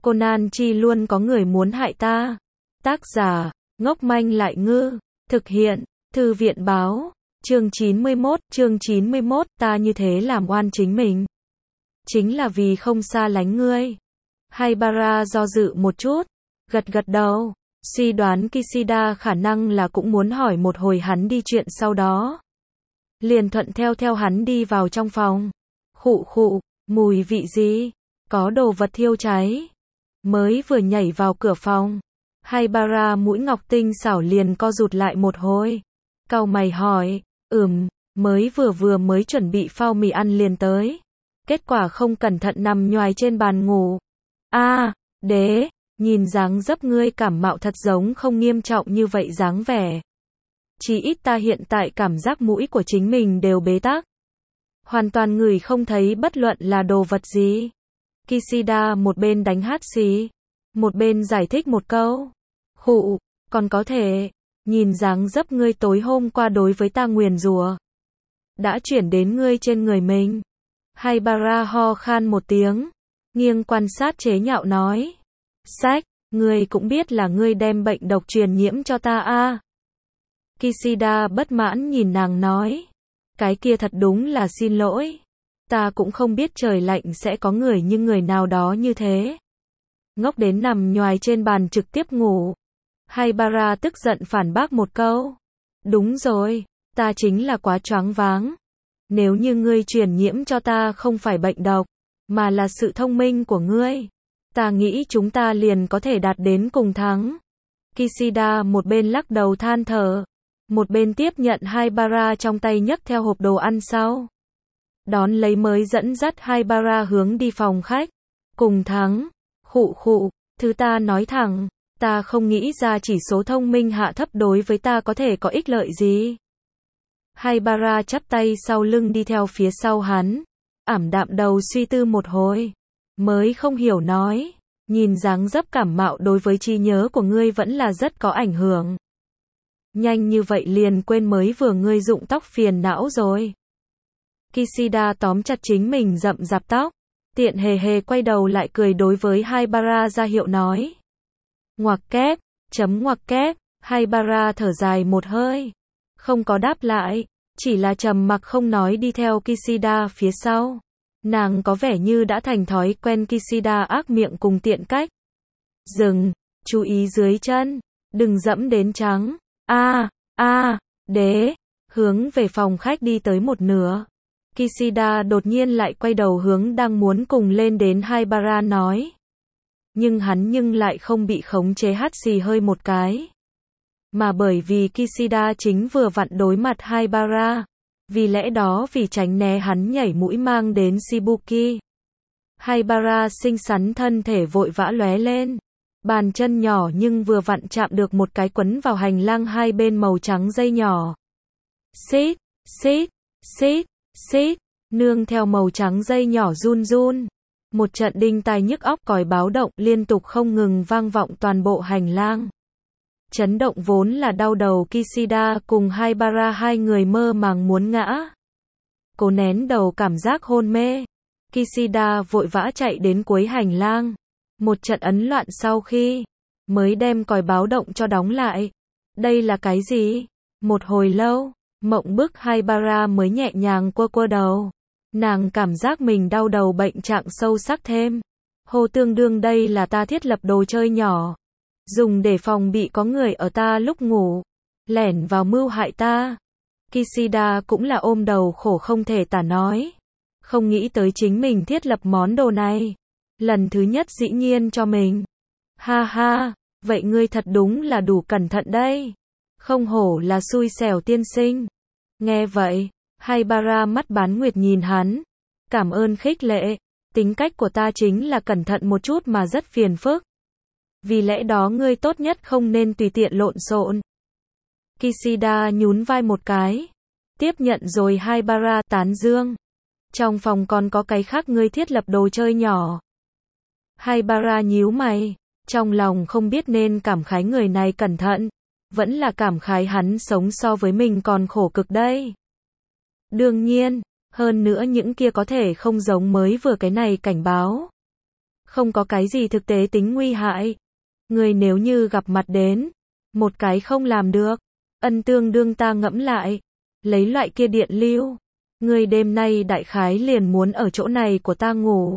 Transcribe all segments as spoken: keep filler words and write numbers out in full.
Conan Chi luôn có người muốn hại ta. Tác giả, ngốc manh lại ngư. Thực hiện, Thư viện báo. Chương chín mươi mốt, chương chín mươi mốt, ta như thế làm oan chính mình. Chính là vì không xa lánh ngươi. Haibara do dự một chút, gật gật đầu, suy đoán Kishida khả năng là cũng muốn hỏi một hồi hắn đi chuyện sau đó. Liền thuận theo theo hắn đi vào trong phòng. Khụ khụ, mùi vị gì? Có đồ vật thiêu cháy. Mới vừa nhảy vào cửa phòng, Haibara mũi ngọc tinh xảo liền co rụt lại một hồi. Cau mày hỏi, ừm, mới vừa vừa mới chuẩn bị phao mì ăn liền tới. Kết quả không cẩn thận nằm nhoài trên bàn ngủ. A, à, đế, nhìn dáng dấp ngươi cảm mạo thật giống không nghiêm trọng như vậy dáng vẻ. Chỉ ít ta hiện tại cảm giác mũi của chính mình đều bế tắc. Hoàn toàn ngửi không thấy bất luận là đồ vật gì. Kishida một bên đánh hát xì, một bên giải thích một câu. Khụ, còn có thể, nhìn dáng dấp ngươi tối hôm qua đối với ta nguyền rủa đã chuyển đến ngươi trên người mình. Haibara ho khan một tiếng, nghiêng quan sát chế nhạo nói. Sách, ngươi cũng biết là ngươi đem bệnh độc truyền nhiễm cho ta a. À. Kishida bất mãn nhìn nàng nói. Cái kia thật đúng là xin lỗi. Ta cũng không biết trời lạnh sẽ có người như người nào đó như thế. Ngốc đến nằm nhoài trên bàn trực tiếp ngủ. Haibara tức giận phản bác một câu. Đúng rồi, ta chính là quá choáng váng. Nếu như ngươi truyền nhiễm cho ta không phải bệnh độc, mà là sự thông minh của ngươi, ta nghĩ chúng ta liền có thể đạt đến cùng thắng. Kishida một bên lắc đầu than thở, một bên tiếp nhận Haibara trong tay nhấc theo hộp đồ ăn sau. Đón lấy mới dẫn dắt Haibara hướng đi phòng khách. Cùng thắng, khụ khụ, thứ ta nói thẳng, ta không nghĩ ra chỉ số thông minh hạ thấp đối với ta có thể có ích lợi gì. Haibara chắp tay sau lưng đi theo phía sau hắn, ảm đạm đầu suy tư một hồi, mới không hiểu nói, nhìn dáng dấp cảm mạo đối với trí nhớ của ngươi vẫn là rất có ảnh hưởng. Nhanh như vậy liền quên mới vừa ngươi rụng tóc phiền não rồi. Kishida tóm chặt chính mình rậm rạp tóc, tiện hề hề quay đầu lại cười đối với Haibara ra hiệu nói. Ngoặc kép, chấm ngoặc kép, Haibara thở dài một hơi, không có đáp lại, chỉ là trầm mặc không nói đi theo Kishida phía sau. Nàng có vẻ như đã thành thói quen Kishida ác miệng cùng tiện cách. Dừng, chú ý dưới chân, đừng dẫm đến trắng. A, a, đế, hướng về phòng khách đi tới một nửa. Kishida đột nhiên lại quay đầu hướng đang muốn cùng lên đến Haibara nói. Nhưng hắn nhưng lại không bị khống chế hắt xì hơi một cái. Mà bởi vì Kishida chính vừa vặn đối mặt Haibara. Vì lẽ đó vì tránh né hắn nhảy mũi mang đến Shibuki. Haibara xinh xắn thân thể vội vã lóe lên. Bàn chân nhỏ nhưng vừa vặn chạm được một cái quấn vào hành lang hai bên màu trắng dây nhỏ. Xít, xít, xít, xít, nương theo màu trắng dây nhỏ run run. Một trận đinh tai nhức óc còi báo động liên tục không ngừng vang vọng toàn bộ hành lang. Chấn động vốn là đau đầu Kishida cùng Haibara hai người mơ màng muốn ngã. Cố nén đầu cảm giác hôn mê. Kishida vội vã chạy đến cuối hành lang. Một trận ấn loạn sau khi mới đem còi báo động cho đóng lại. Đây là cái gì? Một hồi lâu, mộng bức Haibara mới nhẹ nhàng quơ quơ đầu. Nàng cảm giác mình đau đầu bệnh trạng sâu sắc thêm. Hồ tương đương đây là ta thiết lập đồ chơi nhỏ. Dùng để phòng bị có người ở ta lúc ngủ. Lẻn vào mưu hại ta. Kishida cũng là ôm đầu khổ không thể tả nói. Không nghĩ tới chính mình thiết lập món đồ này. Lần thứ nhất dĩ nhiên cho mình. Ha ha, vậy ngươi thật đúng là đủ cẩn thận đây. Không hổ là xui xẻo tiên sinh. Nghe vậy, Haibara mắt bán nguyệt nhìn hắn. Cảm ơn khích lệ, tính cách của ta chính là cẩn thận một chút mà rất phiền phức. Vì lẽ đó ngươi tốt nhất không nên tùy tiện lộn xộn. Kishida nhún vai một cái. Tiếp nhận rồi Haibara tán dương. Trong phòng còn có cái khác ngươi thiết lập đồ chơi nhỏ. Haibara nhíu mày. Trong lòng không biết nên cảm khái người này cẩn thận. Vẫn là cảm khái hắn sống so với mình còn khổ cực đây. Đương nhiên, hơn nữa những kia có thể không giống mới vừa cái này cảnh báo. Không có cái gì thực tế tính nguy hại. Người nếu như gặp mặt đến, một cái không làm được, ân tương đương ta ngẫm lại, lấy loại kia điện lưu, người đêm nay đại khái liền muốn ở chỗ này của ta ngủ.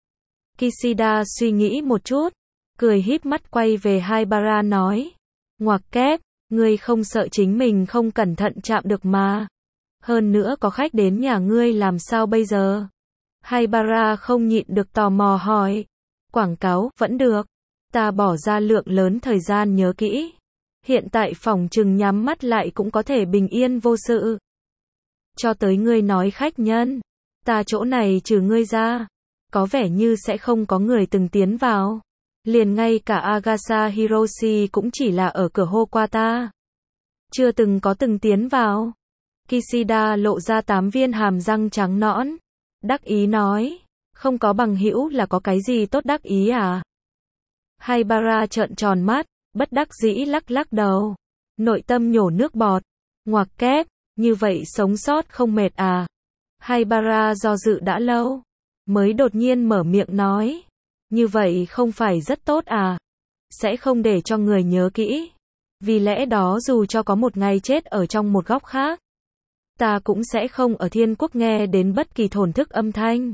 Kishida suy nghĩ một chút, cười híp mắt quay về Haibara nói, ngoặc kép, ngươi không sợ chính mình không cẩn thận chạm được mà. Hơn nữa có khách đến nhà ngươi làm sao bây giờ? Haibara không nhịn được tò mò hỏi. Quảng cáo, vẫn được. Ta bỏ ra lượng lớn thời gian nhớ kỹ. Hiện tại phòng trừng nhắm mắt lại cũng có thể bình yên vô sự. Cho tới ngươi nói khách nhân. Ta chỗ này trừ ngươi ra. Có vẻ như sẽ không có người từng tiến vào. Liền ngay cả Agasa Hiroshi cũng chỉ là ở cửa hô qua ta. Chưa từng có từng tiến vào. Kishida lộ ra tám viên hàm răng trắng nõn. Đắc ý nói. Không có bằng hữu là có cái gì tốt đắc ý à? Haibara trợn tròn mắt, bất đắc dĩ lắc lắc đầu. Nội tâm nhổ nước bọt. Ngoặc kép, như vậy sống sót không mệt à? Haibara do dự đã lâu. Mới đột nhiên mở miệng nói. Như vậy không phải rất tốt à? Sẽ không để cho người nhớ kỹ. Vì lẽ đó dù cho có một ngày chết ở trong một góc khác, ta cũng sẽ không ở thiên quốc nghe đến bất kỳ thổn thức âm thanh.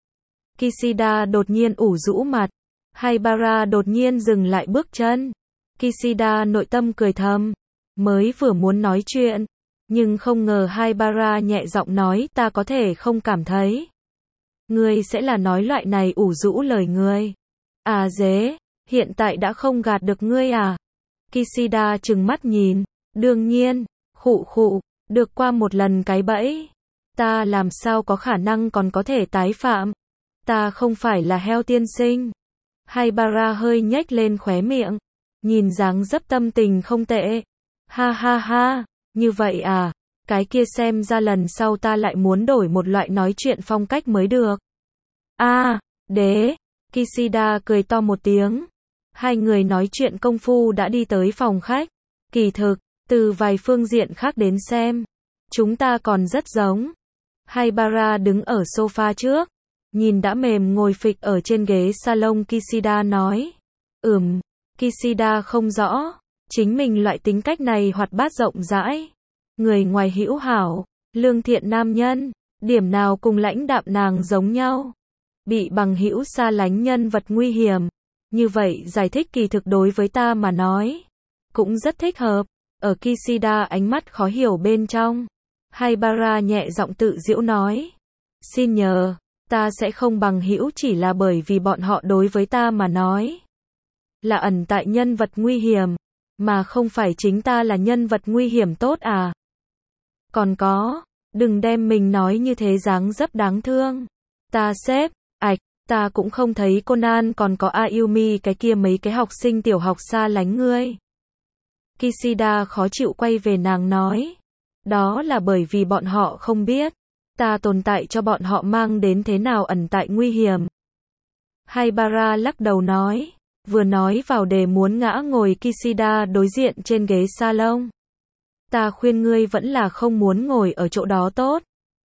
Kishida đột nhiên ủ rũ mặt. Haibara đột nhiên dừng lại bước chân. Kishida nội tâm cười thầm. Mới vừa muốn nói chuyện. Nhưng không ngờ Haibara nhẹ giọng nói ta có thể không cảm thấy. Ngươi sẽ là nói loại này ủ rũ lời ngươi. À dế, hiện tại đã không gạt được ngươi à? Kishida trừng mắt nhìn. Đương nhiên, khụ khụ, được qua một lần cái bẫy. Ta làm sao có khả năng còn có thể tái phạm. Ta không phải là heo tiên sinh. Haibara hơi nhếch lên khóe miệng. Nhìn dáng dấp tâm tình không tệ. Ha ha ha, như vậy à, cái kia xem ra lần sau ta lại muốn đổi một loại nói chuyện phong cách mới được. A, à, đế, Kishida cười to một tiếng. Hai người nói chuyện công phu đã đi tới phòng khách. Kỳ thực, từ vài phương diện khác đến xem, chúng ta còn rất giống. Haibara đứng ở sofa trước, nhìn đã mềm ngồi phịch ở trên ghế salon Kishida nói. Ừm, Kishida không rõ, chính mình loại tính cách này hoạt bát rộng rãi. Người ngoài hữu hảo, lương thiện nam nhân, điểm nào cùng lãnh đạm nàng giống nhau. Bị bằng hữu xa lánh nhân vật nguy hiểm. Như vậy giải thích kỳ thực đối với ta mà nói. Cũng rất thích hợp. Ở Kishida ánh mắt khó hiểu bên trong. Haibara nhẹ giọng tự giễu nói. Xin nhờ, ta sẽ không bằng hữu chỉ là bởi vì bọn họ đối với ta mà nói. Là ẩn tại nhân vật nguy hiểm. Mà không phải chính ta là nhân vật nguy hiểm tốt à? Còn có, đừng đem mình nói như thế dáng dấp đáng thương. Ta sếp, ạch, ta cũng không thấy Conan còn có Ayumi cái kia mấy cái học sinh tiểu học xa lánh ngươi. Kishida khó chịu quay về nàng nói. Đó là bởi vì bọn họ không biết. Ta tồn tại cho bọn họ mang đến thế nào ẩn tại nguy hiểm. Haibara lắc đầu nói. Vừa nói vào đề muốn ngã ngồi Kishida đối diện trên ghế salon. Ta khuyên ngươi vẫn là không muốn ngồi ở chỗ đó tốt.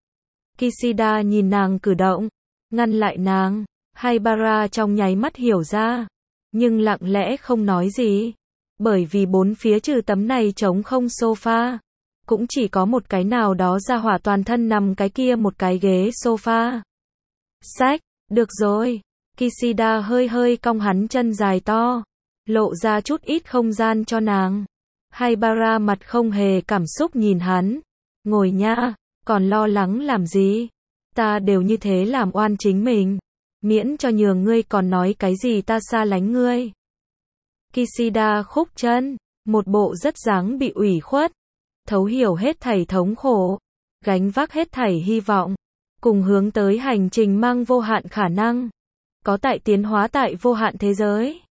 Kishida nhìn nàng cử động, ngăn lại nàng. Haibara trong nháy mắt hiểu ra, nhưng lặng lẽ không nói gì. Bởi vì bốn phía trừ tấm này trống không sofa, cũng chỉ có một cái nào đó ra hỏa toàn thân nằm cái kia một cái ghế sofa. Sách, được rồi. Kishida hơi hơi cong hắn chân dài to, lộ ra chút ít không gian cho nàng. Haibara mặt không hề cảm xúc nhìn hắn. Ngồi nhã, còn lo lắng làm gì? Ta đều như thế làm oan chính mình. Miễn cho nhường ngươi còn nói cái gì ta xa lánh ngươi. Kishida khúc chân, một bộ rất dáng bị ủy khuất. Thấu hiểu hết thảy thống khổ, gánh vác hết thảy hy vọng, cùng hướng tới hành trình mang vô hạn khả năng. Có tại tiến hóa tại vô hạn thế giới.